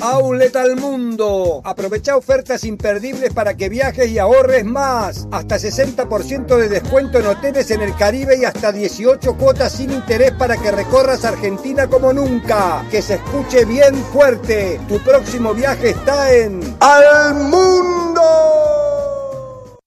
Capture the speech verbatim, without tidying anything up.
Outlet al Mundo. Aprovecha ofertas imperdibles para que viajes y ahorres más. Hasta sesenta por ciento de descuento en hoteles en el Caribe y hasta dieciocho cuotas sin interés para que recorras Argentina como nunca. Que se escuche bien fuerte. Tu próximo viaje está en Al Mundo.